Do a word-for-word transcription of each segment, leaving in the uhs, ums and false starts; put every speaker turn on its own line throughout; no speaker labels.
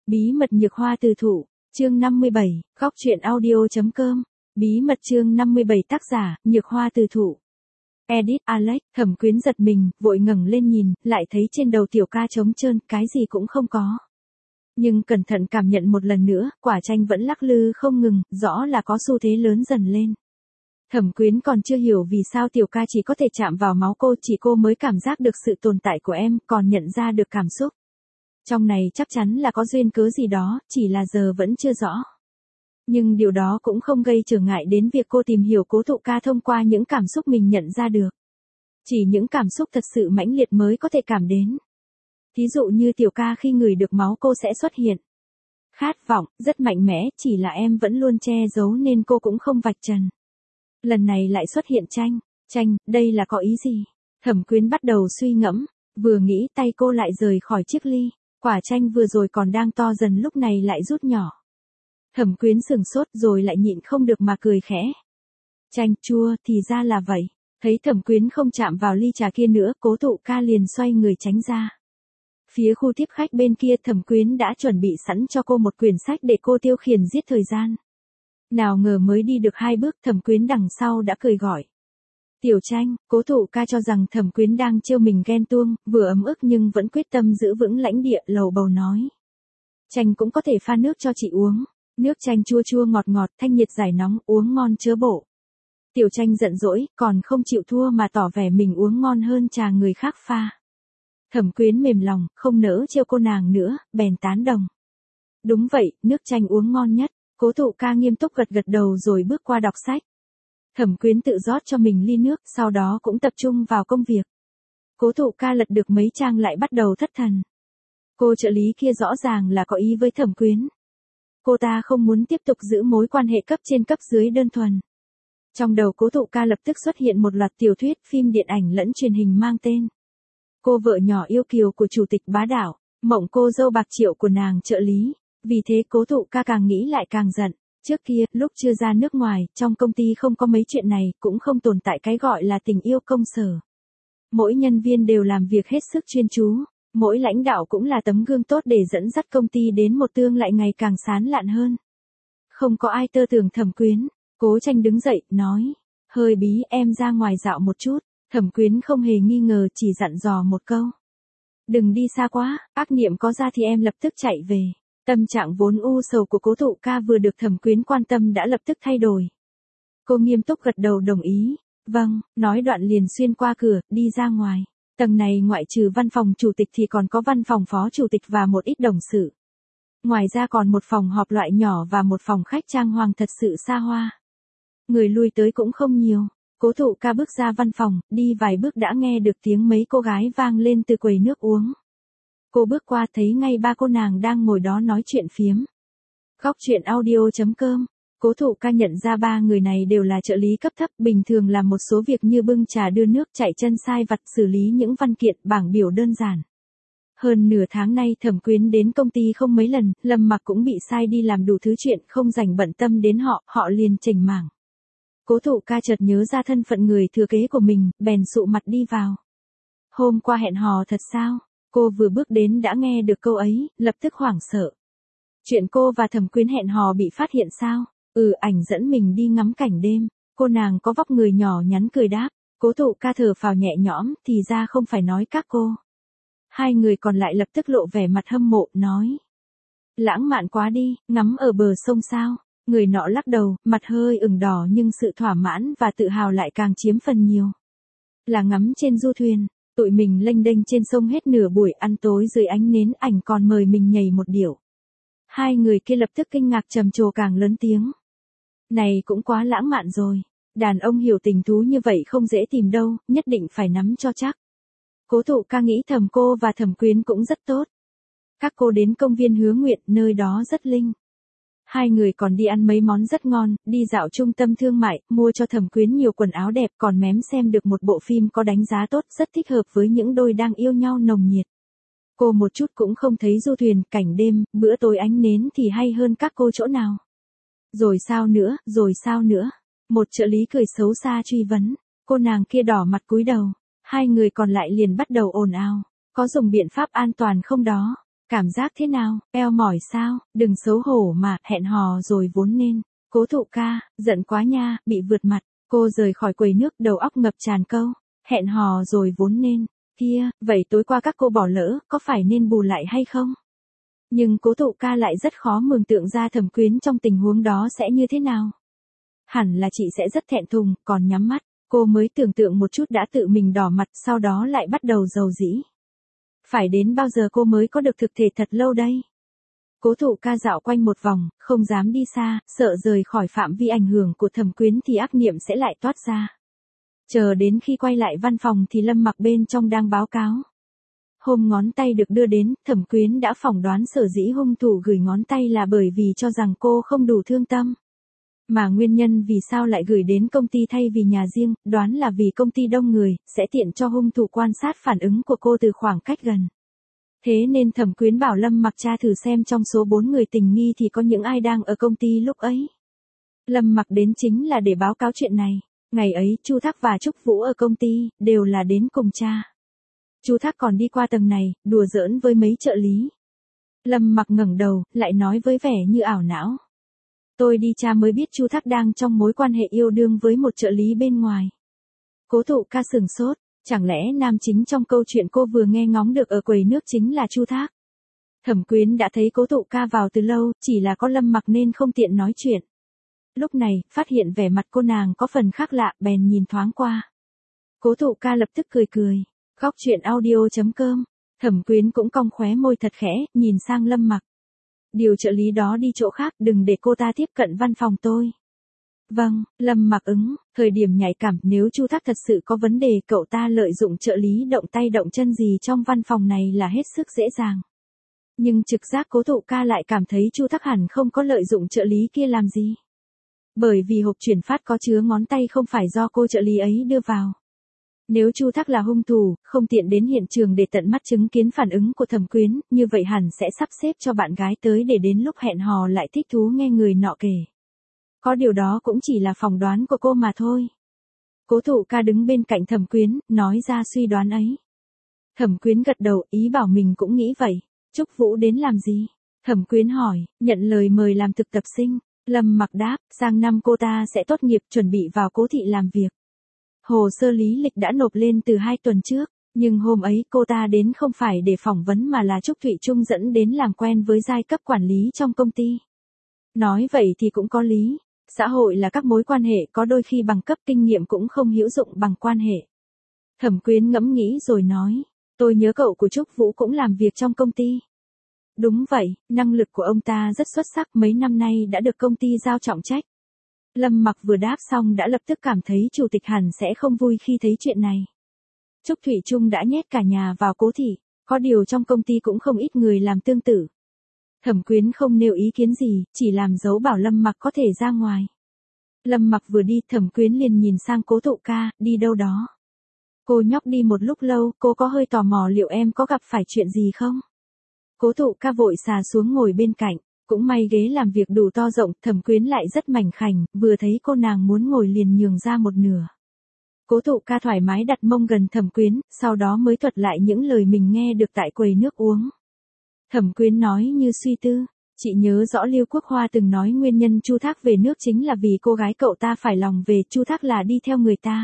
Bí mật nhược hoa từ thụ, chương năm mươi bảy, góc truyện audio.com. Bí mật chương năm mươi bảy tác giả, nhược hoa từ thụ. Edit Alex, Thẩm Quyến giật mình, vội ngẩng lên nhìn, lại thấy trên đầu tiểu ca trống trơn, cái gì cũng không có. Nhưng cẩn thận cảm nhận một lần nữa, quả chanh vẫn lắc lư không ngừng, rõ là có xu thế lớn dần lên. Thẩm Quyến còn chưa hiểu vì sao tiểu ca chỉ có thể chạm vào máu cô, chỉ cô mới cảm giác được sự tồn tại của em, còn nhận ra được cảm xúc. Trong này chắc chắn là có duyên cớ gì đó, chỉ là giờ vẫn chưa rõ. Nhưng điều đó cũng không gây trở ngại đến việc cô tìm hiểu cố thụ ca thông qua những cảm xúc mình nhận ra được. Chỉ những cảm xúc thật sự mãnh liệt mới có thể cảm đến. Thí dụ như tiểu ca khi ngửi được máu cô sẽ xuất hiện. Khát vọng, rất mạnh mẽ, chỉ là em vẫn luôn che giấu nên cô cũng không vạch trần. Lần này lại xuất hiện Chanh. Chanh, đây là có ý gì? Thẩm Quyến bắt đầu suy ngẫm, vừa nghĩ tay cô lại rời khỏi chiếc ly. Quả chanh vừa rồi còn đang to dần lúc này lại rút nhỏ. Thẩm Quyến sừng sốt rồi lại nhịn không được mà cười khẽ. Chanh chua thì ra là vậy. Thấy Thẩm Quyến không chạm vào ly trà kia nữa, cố thụ ca liền xoay người tránh ra. Phía khu tiếp khách bên kia Thẩm Quyến đã chuẩn bị sẵn cho cô một quyển sách để cô tiêu khiển giết thời gian. Nào ngờ mới đi được hai bước Thẩm Quyến đằng sau đã cười gọi. Tiểu Chanh, cố thụ ca cho rằng Thẩm Quyến đang trêu mình ghen tuông, vừa ấm ức nhưng vẫn quyết tâm giữ vững lãnh địa, lầu bầu nói. Chanh cũng có thể pha nước cho chị uống. Nước chanh chua chua ngọt ngọt, thanh nhiệt giải nóng, uống ngon chớ bổ. Tiểu Chanh giận dỗi, còn không chịu thua mà tỏ vẻ mình uống ngon hơn trà người khác pha. Thẩm Quyến mềm lòng, không nỡ trêu cô nàng nữa, bèn tán đồng. Đúng vậy, nước chanh uống ngon nhất. Cố thụ ca nghiêm túc gật gật đầu rồi bước qua đọc sách. Thẩm Quyến tự rót cho mình ly nước, sau đó cũng tập trung vào công việc. Cố thụ ca lật được mấy trang lại bắt đầu thất thần. Cô trợ lý kia rõ ràng là có ý với Thẩm Quyến. Cô ta không muốn tiếp tục giữ mối quan hệ cấp trên cấp dưới đơn thuần. Trong đầu cố thụ ca lập tức xuất hiện một loạt tiểu thuyết, phim điện ảnh lẫn truyền hình mang tên Cô vợ nhỏ yêu kiều của chủ tịch bá đạo, Mộng cô dâu bạc triệu của nàng trợ lý. Vì thế cố thụ ca càng nghĩ lại càng giận. Trước kia, lúc chưa ra nước ngoài, trong công ty không có mấy chuyện này, cũng không tồn tại cái gọi là tình yêu công sở. Mỗi nhân viên đều làm việc hết sức chuyên chú, mỗi lãnh đạo cũng là tấm gương tốt để dẫn dắt công ty đến một tương lai ngày càng sáng lạn hơn. Không có ai tơ tưởng Thẩm Quyến. Cố Chanh đứng dậy, nói, hơi bí, em ra ngoài dạo một chút. Thẩm Quyến không hề nghi ngờ, chỉ dặn dò một câu. Đừng đi xa quá, ác niệm có ra thì em lập tức chạy về. Tâm trạng vốn u sầu của cố thụ ca vừa được Thẩm Quyến quan tâm đã lập tức thay đổi. Cô nghiêm túc gật đầu đồng ý. Vâng, nói đoạn liền xuyên qua cửa, đi ra ngoài. Tầng này ngoại trừ văn phòng chủ tịch thì còn có văn phòng phó chủ tịch và một ít đồng sự. Ngoài ra còn một phòng họp loại nhỏ và một phòng khách trang hoàng thật sự xa hoa. Người lui tới cũng không nhiều. Cố thụ ca bước ra văn phòng, đi vài bước đã nghe được tiếng mấy cô gái vang lên từ quầy nước uống. Cô bước qua thấy ngay ba cô nàng đang ngồi đó nói chuyện phiếm. Góc truyện audio.com. Cố thụ ca nhận ra ba người này đều là trợ lý cấp thấp, bình thường làm một số việc như bưng trà đưa nước, chạy chân sai vặt, xử lý những văn kiện, bảng biểu đơn giản. Hơn nửa tháng nay Thẩm Quyến đến công ty không mấy lần, Lâm Mặc cũng bị sai đi làm đủ thứ chuyện, không dành bận tâm đến họ, họ liền chểnh mảng. Cố thụ ca chợt nhớ ra thân phận người thừa kế của mình, bèn sụ mặt đi vào. Hôm qua hẹn hò thật sao? Cô vừa bước đến đã nghe được câu ấy, lập tức hoảng sợ. Chuyện cô và Thẩm Quyến hẹn hò bị phát hiện sao? Ừ, ảnh dẫn mình đi ngắm cảnh đêm. Cô nàng có vóc người nhỏ nhắn cười đáp. Cố thụ ca thở phào nhẹ nhõm, thì ra không phải nói các cô. Hai người còn lại lập tức lộ vẻ mặt hâm mộ, nói. Lãng mạn quá đi, ngắm ở bờ sông sao? Người nọ lắc đầu, mặt hơi ửng đỏ nhưng sự thỏa mãn và tự hào lại càng chiếm phần nhiều. Là ngắm trên du thuyền. Tụi mình lênh đênh trên sông hết nửa buổi, ăn tối dưới ánh nến, ảnh còn mời mình nhảy một điệu. Hai người kia lập tức kinh ngạc trầm trồ càng lớn tiếng. Này cũng quá lãng mạn rồi. Đàn ông hiểu tình thú như vậy không dễ tìm đâu, nhất định phải nắm cho chắc. Cố thụ ca nghĩ thầm cô và Thẩm Quyến cũng rất tốt. Các cô đến công viên Hứa Nguyện, nơi đó rất linh. Hai người còn đi ăn mấy món rất ngon, đi dạo trung tâm thương mại, mua cho Thẩm Quyến nhiều quần áo đẹp, còn mém xem được một bộ phim có đánh giá tốt, rất thích hợp với những đôi đang yêu nhau nồng nhiệt. Cô một chút cũng không thấy du thuyền, cảnh đêm, bữa tối ánh nến thì hay hơn các cô chỗ nào. Rồi sao nữa, rồi sao nữa? Một trợ lý cười xấu xa truy vấn. Cô nàng kia đỏ mặt cúi đầu. Hai người còn lại liền bắt đầu ồn ào. Có dùng biện pháp an toàn không đó? Cảm giác thế nào, eo mỏi sao, đừng xấu hổ mà, hẹn hò rồi vốn nên. Cố Thụ ca, giận quá nha, bị vượt mặt. Cô rời khỏi quầy nước, đầu óc ngập tràn câu. Hẹn hò rồi vốn nên. Kia, vậy tối qua các cô bỏ lỡ, có phải nên bù lại hay không? Nhưng Cố Thụ ca lại rất khó mường tượng ra Thẩm Quyến trong tình huống đó sẽ như thế nào. Hẳn là chị sẽ rất thẹn thùng, còn nhắm mắt, cô mới tưởng tượng một chút đã tự mình đỏ mặt, sau đó lại bắt đầu rầu rĩ. Phải đến bao giờ cô mới có được thực thể thật lâu đây? Cố Thụ ca dạo quanh một vòng, không dám đi xa, sợ rời khỏi phạm vi ảnh hưởng của Thẩm Quyến thì ác niệm sẽ lại toát ra. Chờ đến khi quay lại văn phòng thì Lâm Mặc bên trong đang báo cáo. Hôm ngón tay được đưa đến, Thẩm Quyến đã phỏng đoán sở dĩ hung thủ gửi ngón tay là bởi vì cho rằng cô không đủ thương tâm. Mà nguyên nhân vì sao lại gửi đến công ty thay vì nhà riêng, đoán là vì công ty đông người, sẽ tiện cho hung thủ quan sát phản ứng của cô từ khoảng cách gần. Thế nên Thẩm Quyến bảo Lâm Mặc tra thử xem trong số bốn người tình nghi thì có những ai đang ở công ty lúc ấy. Lâm Mặc đến chính là để báo cáo chuyện này. Ngày ấy Chu Thác và Trúc Vũ ở công ty, đều là đến cùng cha. Chu Thác còn đi qua tầng này, đùa giỡn với mấy trợ lý. Lâm Mặc ngẩng đầu, lại nói với vẻ như ảo não. Tôi đi tra mới biết Chu Thác đang trong mối quan hệ yêu đương với một trợ lý bên ngoài. Cố Thụ ca sửng sốt, chẳng lẽ nam chính trong câu chuyện cô vừa nghe ngóng được ở quầy nước chính là Chu Thác? Thẩm Quyến đã thấy Cố Thụ ca vào từ lâu, chỉ là có Lâm Mặc nên không tiện nói chuyện. Lúc này, phát hiện vẻ mặt cô nàng có phần khác lạ, bèn nhìn thoáng qua. Cố Thụ ca lập tức cười cười. Góc truyện audio chấm com. Thẩm Quyến cũng cong khóe môi thật khẽ, nhìn sang Lâm Mặc. Điều trợ lý đó đi chỗ khác, đừng để cô ta tiếp cận văn phòng tôi. Vâng, Lâm Mặc ứng, thời điểm nhạy cảm, nếu Chu Thác thật sự có vấn đề, cậu ta lợi dụng trợ lý động tay động chân gì trong văn phòng này là hết sức dễ dàng. Nhưng trực giác Cố Thụ ca lại cảm thấy Chu Thác hẳn không có lợi dụng trợ lý kia làm gì. Bởi vì hộp chuyển phát có chứa ngón tay không phải do cô trợ lý ấy đưa vào. Nếu Chu Thác là hung thủ, không tiện đến hiện trường để tận mắt chứng kiến phản ứng của Thẩm Quyến, như vậy hẳn sẽ sắp xếp cho bạn gái tới để đến lúc hẹn hò lại thích thú nghe người nọ kể. Có điều đó cũng chỉ là phỏng đoán của cô mà thôi. Cố Thụ ca đứng bên cạnh Thẩm Quyến, nói ra suy đoán ấy. Thẩm Quyến gật đầu, ý bảo mình cũng nghĩ vậy. Trúc Vũ đến làm gì? Thẩm Quyến hỏi, nhận lời mời làm thực tập sinh. Lâm Mặc đáp, sang năm cô ta sẽ tốt nghiệp, chuẩn bị vào Cố thị làm việc. Hồ sơ lý lịch đã nộp lên từ hai tuần trước, nhưng hôm ấy cô ta đến không phải để phỏng vấn mà là Trúc Thụy Trung dẫn đến làm quen với giai cấp quản lý trong công ty. Nói vậy thì cũng có lý, xã hội là các mối quan hệ, có đôi khi bằng cấp kinh nghiệm cũng không hữu dụng bằng quan hệ. Thẩm Quyến ngẫm nghĩ rồi nói, tôi nhớ cậu của Trúc Vũ cũng làm việc trong công ty. Đúng vậy, năng lực của ông ta rất xuất sắc, mấy năm nay đã được công ty giao trọng trách. Lâm Mặc vừa đáp xong đã lập tức cảm thấy chủ tịch hẳn sẽ không vui khi thấy chuyện này. Trúc Thụy Trung đã nhét cả nhà vào Cố thị, có điều trong công ty cũng không ít người làm tương tự. Thẩm Quyến không nêu ý kiến gì, chỉ làm dấu bảo Lâm Mặc có thể ra ngoài. Lâm Mặc vừa đi, Thẩm Quyến liền nhìn sang Cố Thụ ca, đi đâu đó. Cô nhóc đi một lúc lâu, cô có hơi tò mò liệu em có gặp phải chuyện gì không? Cố Thụ ca vội xà xuống ngồi bên cạnh, cũng may ghế làm việc đủ to rộng, Thẩm Quyến lại rất mảnh khảnh, vừa thấy cô nàng muốn ngồi liền nhường ra một nửa. Cố Thụ ca thoải mái đặt mông gần Thẩm Quyến, sau đó mới thuật lại những lời mình nghe được tại quầy nước uống. Thẩm Quyến nói như suy tư, chị nhớ rõ Lưu Quốc Hoa từng nói nguyên nhân Chu Thác về nước chính là vì cô gái cậu ta phải lòng về, Chu Thác là đi theo người ta.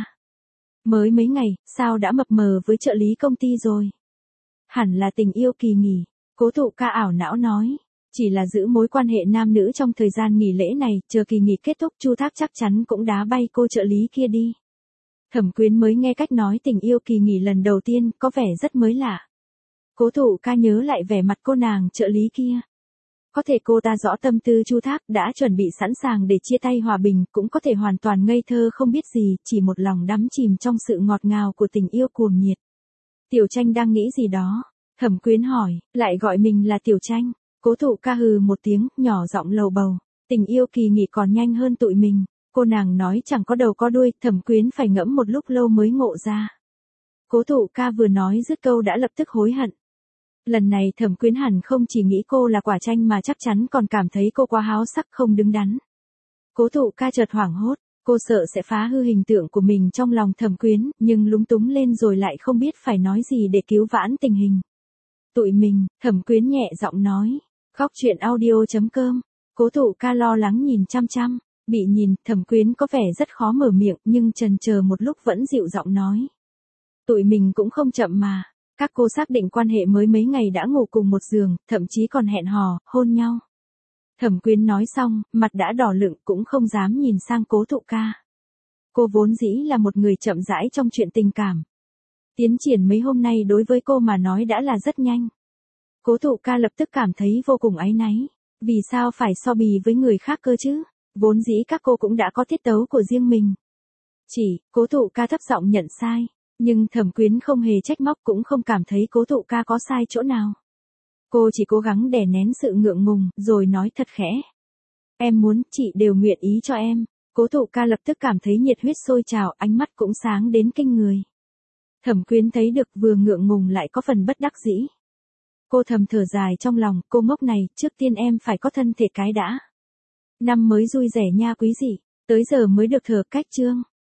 Mới mấy ngày, sao đã mập mờ với trợ lý công ty rồi? Hẳn là tình yêu kỳ nghỉ, Cố Thụ ca ảo não nói. Chỉ là giữ mối quan hệ nam nữ trong thời gian nghỉ lễ này, chờ kỳ nghỉ kết thúc Chu Thác chắc chắn cũng đá bay cô trợ lý kia đi. Thẩm Quyến mới nghe cách nói tình yêu kỳ nghỉ lần đầu tiên, có vẻ rất mới lạ. Cố Thụ ca nhớ lại vẻ mặt cô nàng trợ lý kia. Có thể cô ta rõ tâm tư Chu Thác, đã chuẩn bị sẵn sàng để chia tay hòa bình, cũng có thể hoàn toàn ngây thơ không biết gì, chỉ một lòng đắm chìm trong sự ngọt ngào của tình yêu cuồng nhiệt. Tiểu Tranh đang nghĩ gì đó? Thẩm Quyến hỏi, lại gọi mình là Tiểu Tranh. Cố Thụ ca hừ một tiếng, nhỏ giọng lầu bầu. Tình yêu kỳ nghỉ còn nhanh hơn tụi mình. Cô nàng nói chẳng có đầu có đuôi, Thẩm Quyến phải ngẫm một lúc lâu mới ngộ ra. Cố Thụ ca vừa nói dứt câu đã lập tức hối hận. Lần này Thẩm Quyến hẳn không chỉ nghĩ cô là quả chanh mà chắc chắn còn cảm thấy cô quá háo sắc không đứng đắn. Cố Thụ ca chợt hoảng hốt, cô sợ sẽ phá hư hình tượng của mình trong lòng Thẩm Quyến, nhưng lúng túng lên rồi lại không biết phải nói gì để cứu vãn tình hình. Tụi mình, Thẩm Quyến nhẹ giọng nói. Khóc chuyện audio.com. Cố Thụ Ca lo lắng nhìn chăm chăm. Bị nhìn, Thẩm Quyến có vẻ rất khó mở miệng nhưng chần chờ một lúc vẫn dịu giọng nói. Tụi mình cũng không chậm mà. Các cô xác định quan hệ mới mấy ngày đã ngủ cùng một giường, thậm chí còn hẹn hò, hôn nhau. Thẩm Quyến nói xong, mặt đã đỏ lựng cũng không dám nhìn sang Cố Thụ Ca. Cô vốn dĩ là một người chậm rãi trong chuyện tình cảm. Tiến triển mấy hôm nay đối với cô mà nói đã là rất nhanh. Cố Thụ Ca lập tức cảm thấy vô cùng áy náy. Vì sao phải so bì với người khác cơ chứ? Vốn dĩ các cô cũng đã có tiết tấu của riêng mình. Chỉ, Cố Thụ Ca thấp giọng nhận sai. Nhưng Thẩm Quyến không hề trách móc cũng không cảm thấy Cố Thụ Ca có sai chỗ nào. Cô chỉ cố gắng đè nén sự ngượng ngùng, rồi nói thật khẽ. Em muốn, chị đều nguyện ý cho em. Cố Thụ Ca lập tức cảm thấy nhiệt huyết sôi trào, ánh mắt cũng sáng đến kinh người. Thẩm Quyến thấy được vừa ngượng ngùng lại có phần bất đắc dĩ. Cô thầm thở dài trong lòng, cô ngốc này, trước tiên em phải có thân thể cái đã. Năm mới vui vẻ nha quý dị, tới giờ mới được thờ cách chương.